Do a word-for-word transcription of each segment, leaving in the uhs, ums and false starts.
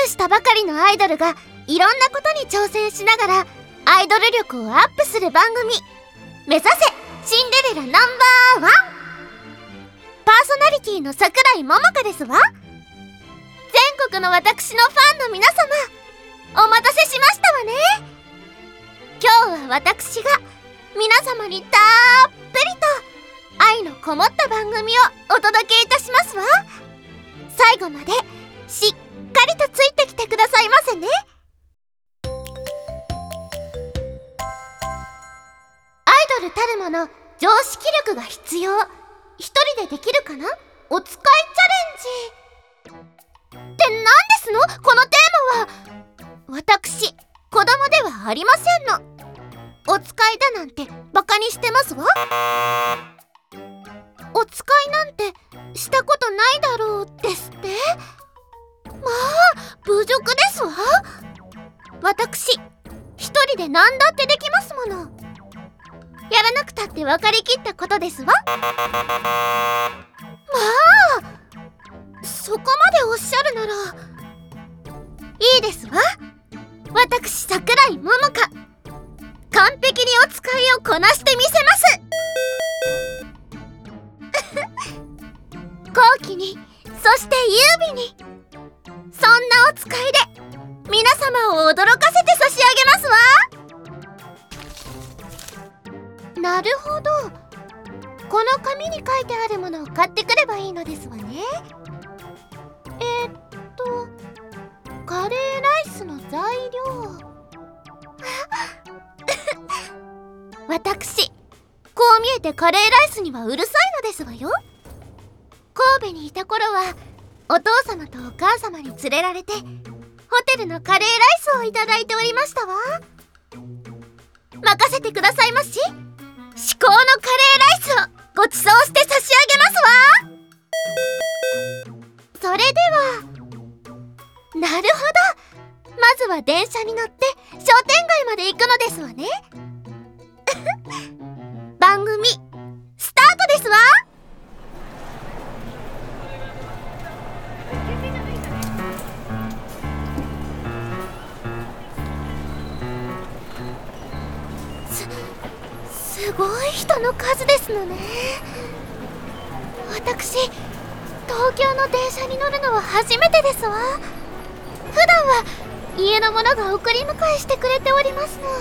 したばかりのアイドルがいろんなことに挑戦しながらアイドル力をアップする番組、目指せシンデレラナンバーワン。パーソナリティの桜井桃香ですわ。全国の私のファンの皆様、お待たせしましたわね。今日は私が皆様にたっぷりと愛のこもった番組をお届けいたしますわ。最後までしっかりとついてきてくださいませね。アイドルたるもの常識力が必要。一人でできるかなお使いチャレンジって何ですのこのテーマは。私子供ではありませんの。お使いだなんてバカにしてますわ。お使いなんてしたことないだろうですって。まあ侮辱ですわ。私一人で何だってできますもの。やらなくたって分かりきったことですわ。まあそこまでおっしゃるならいいですわ。私桜井桃香、完璧にお使いをこなしてみせます好奇に、そして優美に、そんなお使いで皆様を驚かせて差し上げますわ。なるほど、この紙に書いてあるものを買ってくればいいのですわね。えー、っとカレーライスの材料私こう見えてカレーライスにはうるさいのですわよ。神戸にいた頃はお父様とお母様に連れられてホテルのカレーライスをいただいておりましたわ。任せてくださいまし。至高のカレーライスをご馳走して差し上げますわ。それではなるほど、まずは電車に乗って商店街まで行くのですわね番組スタートですわ。す、すごい人の数ですのね。私東京の電車に乗るのは初めてですわ。普段は家の者が送り迎えしてくれておりますの。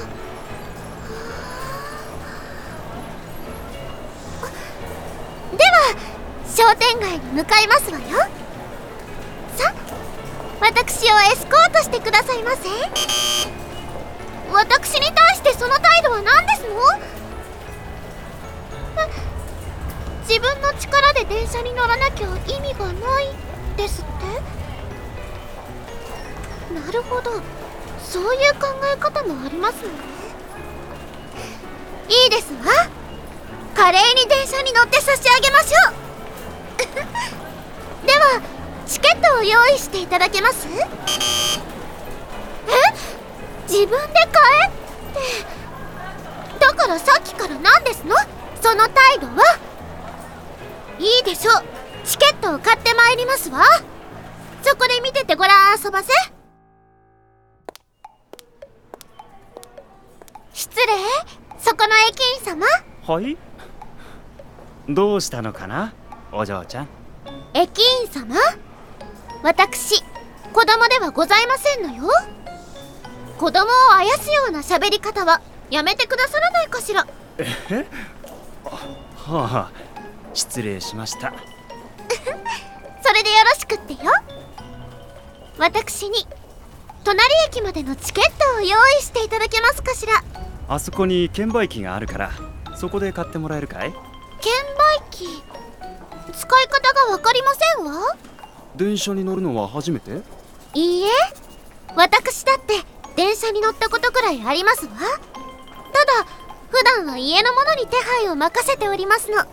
では商店街に向かいますわよ。さ、私をエスコートしてくださいませ。私に対してその態度は何ですの？自分の力で電車に乗らなきゃ意味がないですって？なるほど、そういう考え方もありますね。いいですわ。華麗に電車に乗って差し上げましょうではチケットを用意していただけます？え？自分で買えってだからさっきから何ですのその態度は。いいでしょう、チケットを買ってまいりますわ。そこで見ててごらん遊ばせ。失礼、そこの駅員様。 はい、どうしたのかなお嬢ちゃん。 駅員様、私子供ではございませんのよ。子供をあやすような喋り方はやめてくださらないかしら。 えはあ、失礼しましたそれでよろしくってよ。私に隣駅までのチケットを用意していただけますかしら。 あそこに券売機があるからそこで買ってもらえるかい？ 券売機、使い方がわかりませんわ。 電車に乗るのは初めて？ いいえ、私だって電車に乗ったことくらいありますわ。ただ普段は家の者に手配を任せておりますの。さ、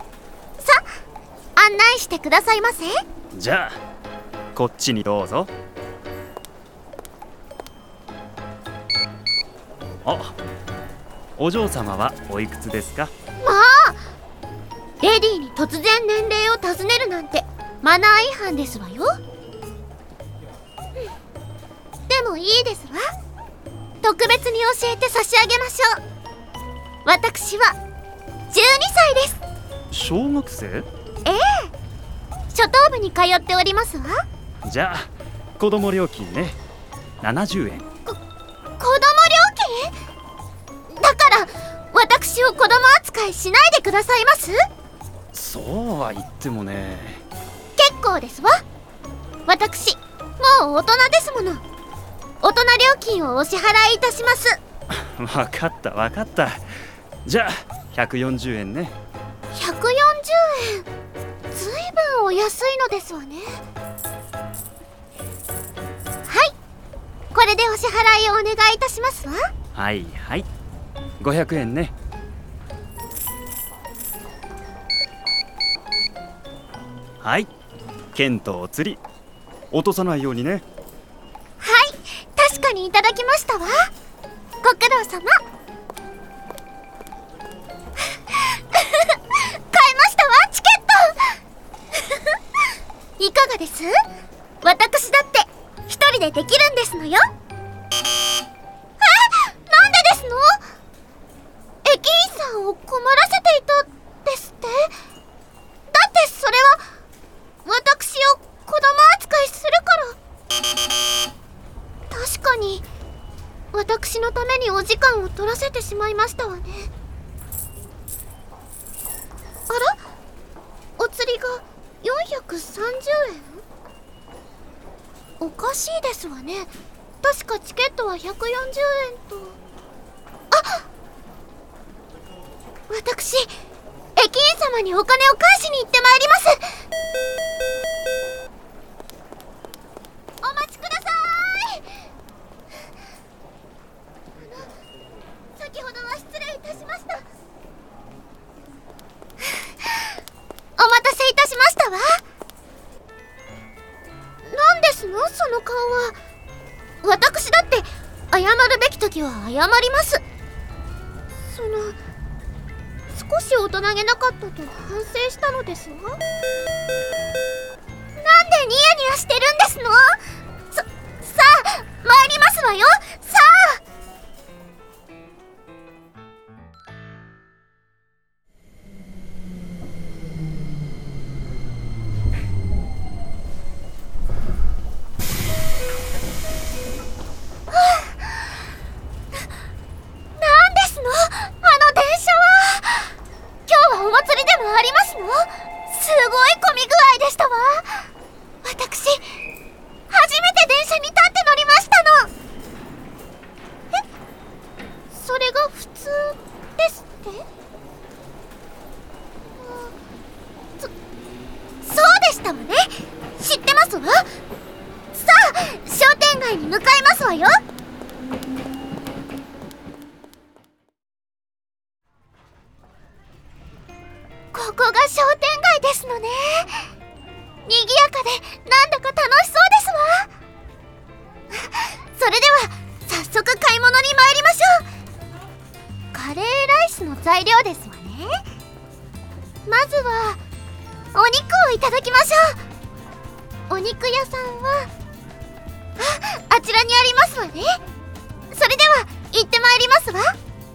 案内してくださいませ。 じゃあこっちにどうぞ。あ、お嬢様はおいくつですか？ まあ、レディーに突然年齢を尋ねるなんてマナー違反ですわよ。 もいいですわ。特別に教えて差し上げましょう。私はじゅうにさいです。 小学生？ ええ、初等部に通っておりますわ。 じゃあ子供料金ね、ななじゅうえん。 こ子供料金だから私を子供扱いしないでくださいます？ そうは言ってもね。 結構ですわ。私もう大人ですもの。大人料金をお支払いいたします。 わかったわかった。じゃあひゃくよんじゅうえんね。 ひゃくよんじゅうえん、ずいぶんお安いのですわね。はい、これでお支払いをお願いいたしますわ。 はいはい、ごひゃくえんね。はい、剣とお釣り落とさないようにね。 はい、確かにいただきましたわ。ご苦労様。買えましたわ、チケット。いかがです？私だって一人でできるんですのよ。え、なんでですの？駅員さんを困らせていたですって？だってそれは私を子供扱いするから。確かに私のためにお時間を取らせてしまいましたわね。あら？お釣りがよんひゃくさんじゅうえん？おかしいですわね。確かチケットはひゃくよんじゅうえんと。あっ、私駅員様にお金を返しに行ってまいります。お待ちください。あの、先ほどは失礼いたしました。お待たせいたしましたわ。なんですのその顔は。私だって謝るべき時は謝ります。その少し大人げなかったと反省したのですわ。なんでニヤニヤしてるんですの？さ、さあ参りますわよ。さあ。なんですのあの電車は。今日はお祭りでもありますの？すごい混み具合でしたわ。私初めて電車に立って乗りましたの。え、それが普通ですって？そ、そうでしたわね。知ってますわ。さあ商店街に向かいますわよ。ここが商店街ですのね。賑やかでなんだか楽しそうですわ。それでは早速買い物に参りましょう。カレーライスの材料ですわね。まずはお肉をいただきましょう。お肉屋さんはあ、あちらにありますわね。それでは行ってまいりますわ。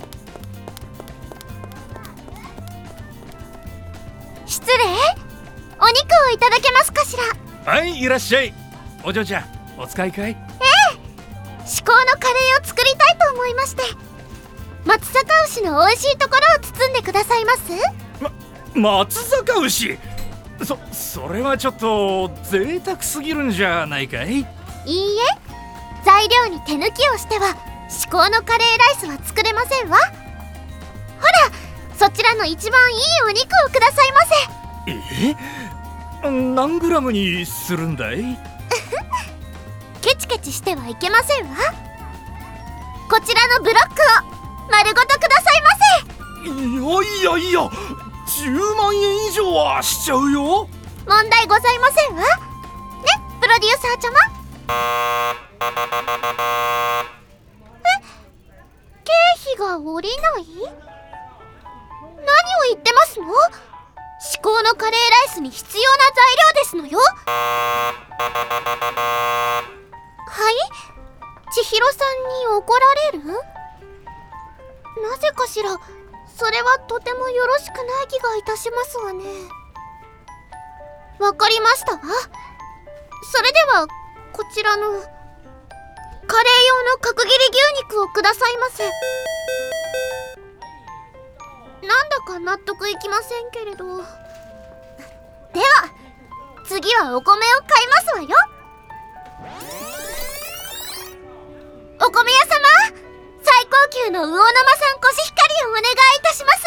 失礼、お肉をいただけますかしら。 はい、いらっしゃい。お嬢ちゃん、お使いかい？ ええ、至高のカレーを作りたいと思いまして。松阪牛の美味しいところを包んでくださいます？ ま、松阪牛？そ、それはちょっと贅沢すぎるんじゃないかい？いいえ、 材料に手抜きをしては至高のカレーライスは作れませんわ。ほら、そちらの一番いいお肉をくださいませ。 え？何グラムにするんだい？ ケチケチしてはいけませんわ。こちらのブロックを丸ごとくださいませ。 いやいやいや、じゅうまんえん以上はしちゃうよ。 問題ございませんわね、プロデューサーちゃま。え、経費が下りない？何を言ってますの？至高のカレーライスに必要な材料ですのよ。はい？ ひろさんに怒られる？なぜかしら。それはとてもよろしくない気がいたしますわね。わかりましたわ。それではこちらのカレー用の角切り牛肉をくださいませ。なんだか納得いきませんけれど。では次はお米を買いますわよ。お米屋様、最高級の魚沼産コシヒカリをお願いいたします。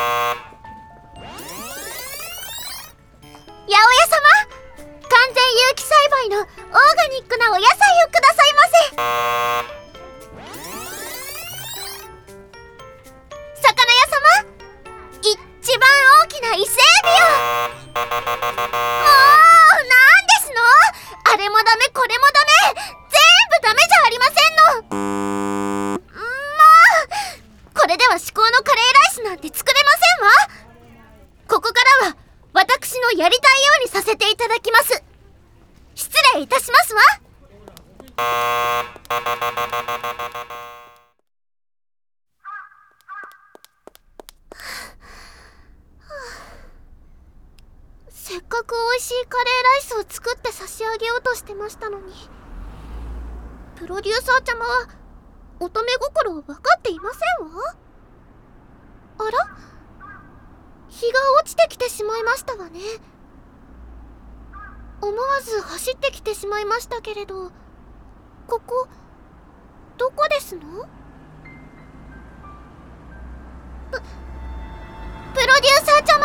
八百屋様、完全有機栽培のオーガニックなお野菜をくださいませ。魚屋様、一番大きな伊勢エビを。もうなんですの？あれもダメこれもダメ、全部ダメじゃありませんの。もうこれでは至高のカレーライスなんて作れませんわ。ここからは私のやりたいようにさせていただきます。失礼いたしますわ。せっかく美味しいカレーライスを作って差し上げようとしてましたのに、プロデューサーちゃまは乙女心を分かっていませんわ。あら？日が落ちてきてしまいましたわね。思わず走ってきてしまいましたけれど、ここどこですの？ププロデューサーちゃま。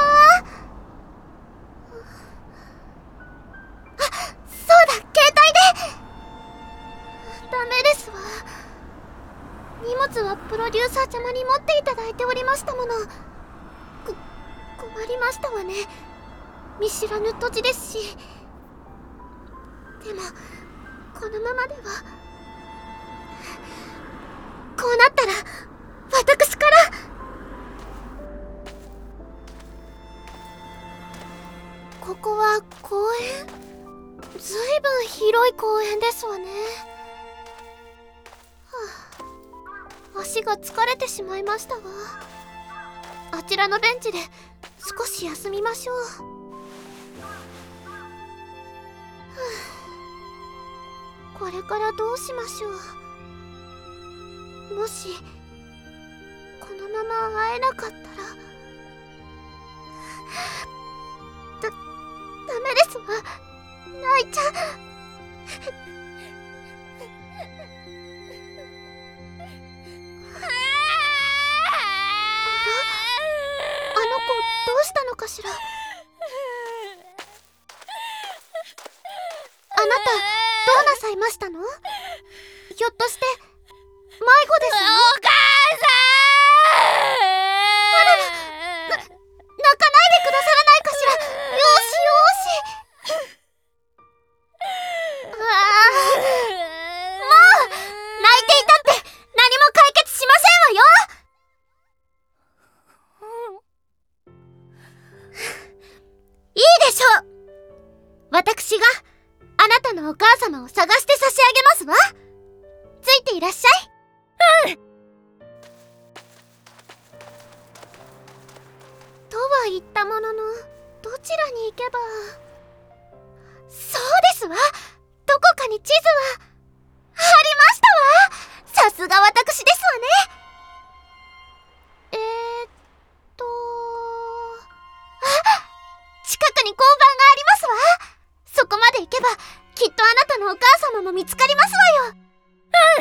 あ、そうだ、携帯で。ダメですわ。荷物はプロデューサーちゃまに持っていただいておりましたもの。こ困りましたわね。見知らぬ土地ですし。でもこのままでは。こうなったら私から。ここは公園？ずいぶん広い公園ですわね。はあ、足が疲れてしまいましたわ。あちらのベンチで少し休みましょう。はあ、これからどうしましょう。もしこのまま会えなかったら。だ、ダメですわ。泣いちゃう。どうしたのかしら。あなたどうなさいましたの？ひょっとして迷子ですの？お母さん。あらら、な、泣かないでくださらないかしら。よーしよーし。ああ、もう泣いていたって何も解決しませんわよ。いいでしょう。私があなたのお母様を探して差し上げますわ。ついていらっしゃい。うん。とは言ったものの、どちらに行けば。そうですわ。どこかに地図はありましたわ。さすが私ですわね。えーっとあ、近くに交番がありますわ。そこまで行けばきっとあなたのお母様も見つかりますわよ。うん。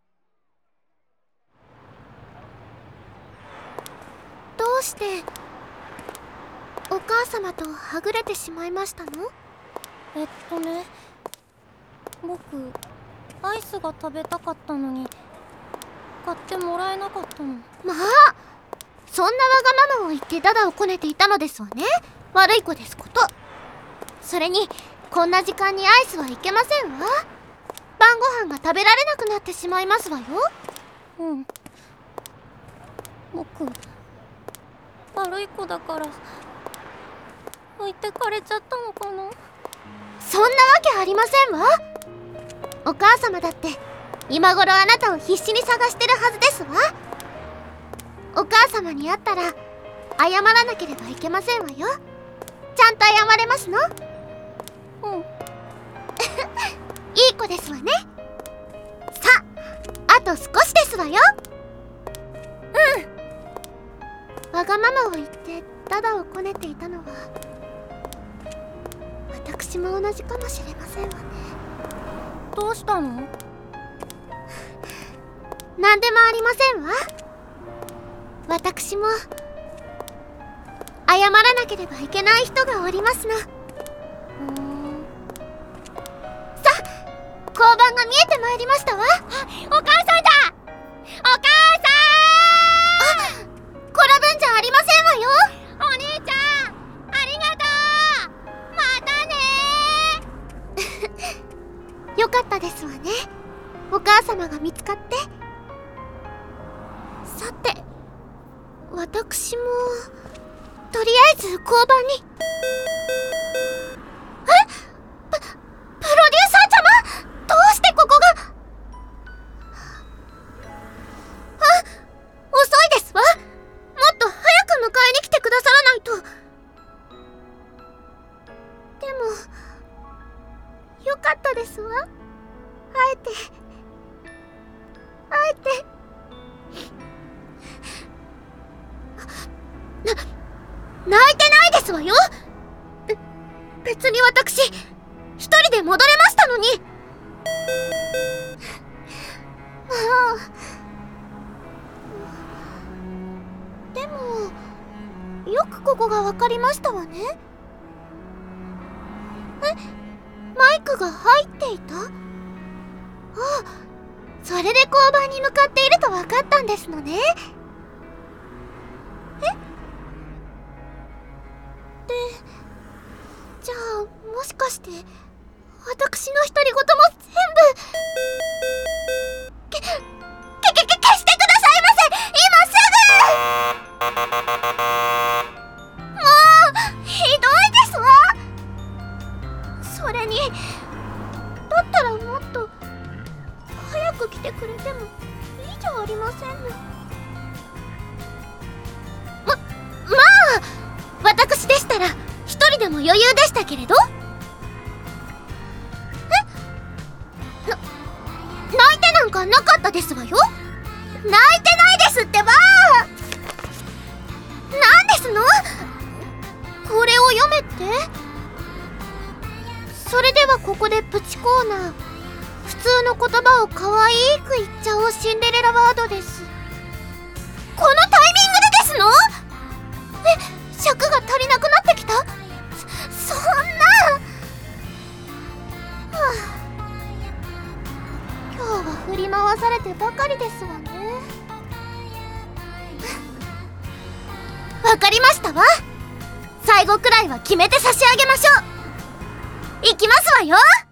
どうしてお母様とはぐれてしまいましたの？ えっとね、僕アイスが食べたかったのに買ってもらえなかったの。 まあ、そんなわがままを言ってダダをこねていたのですわね。悪い子ですこと。それにこんな時間にアイスはいけませんわ。晩ご飯が食べられなくなってしまいますわよ。 うん、僕悪い子だから置いてかれちゃったのかな。 そんなわけありませんわ。お母様だって今頃あなたを必死に探してるはずですわ。お母様に会ったら謝らなければいけませんわよ。ちゃんと謝れますの？ うん。 いい子ですわね。さあ、あと少しですわよ。うん。わがままを言ってダダをこねていたのは私も同じかもしれませんわね。 どうしたの？ 何でもありませんわ。私も謝らなければいけない人がおりますの。 うーん。 さあ、交番が見えてまいりましたわ。お母さんだ！お母さん！あ、転ぶんじゃありませんわよ。 お兄ちゃん、ありがとう。またねー。よかったですわね。お母様が見つかって。さて、私もとりあえず交番に。え？プ、プロデューサー様？どうしてここが？あ、遅いですわ。もっと早く迎えに来てくださらないと。でもよかったですわ。あえてあえてな、泣いてないですわよ。べ、別に私一人で戻れましたのに。もうでもよくここが分かりましたわね。え、マイクが入っていた？ああ、それで交番に向かっていると分かったんですのね。え？で、じゃあもしかして私の独り言も全部け、け、け、け、消してくださいませ！今すぐ！もうひどいですわ。それにだったらもっと早く来てくれてもいいじゃありませんの。ま、まあ私でしたら一人でも余裕でしたけれど。え？な、泣いてなんかなかったですわよ。泣いてないですってば。なんですの？これを読めって？それではここでプチコーナー。普通の言葉を可愛く言っちゃおうシンデレラワードです。このタイミングでですの？え、尺が足りなくなってきた？そ、そんな…はあ、今日は振り回されてばかりですわね。わかりましたわ。最後くらいは決めて差し上げましょう。行きますわよ。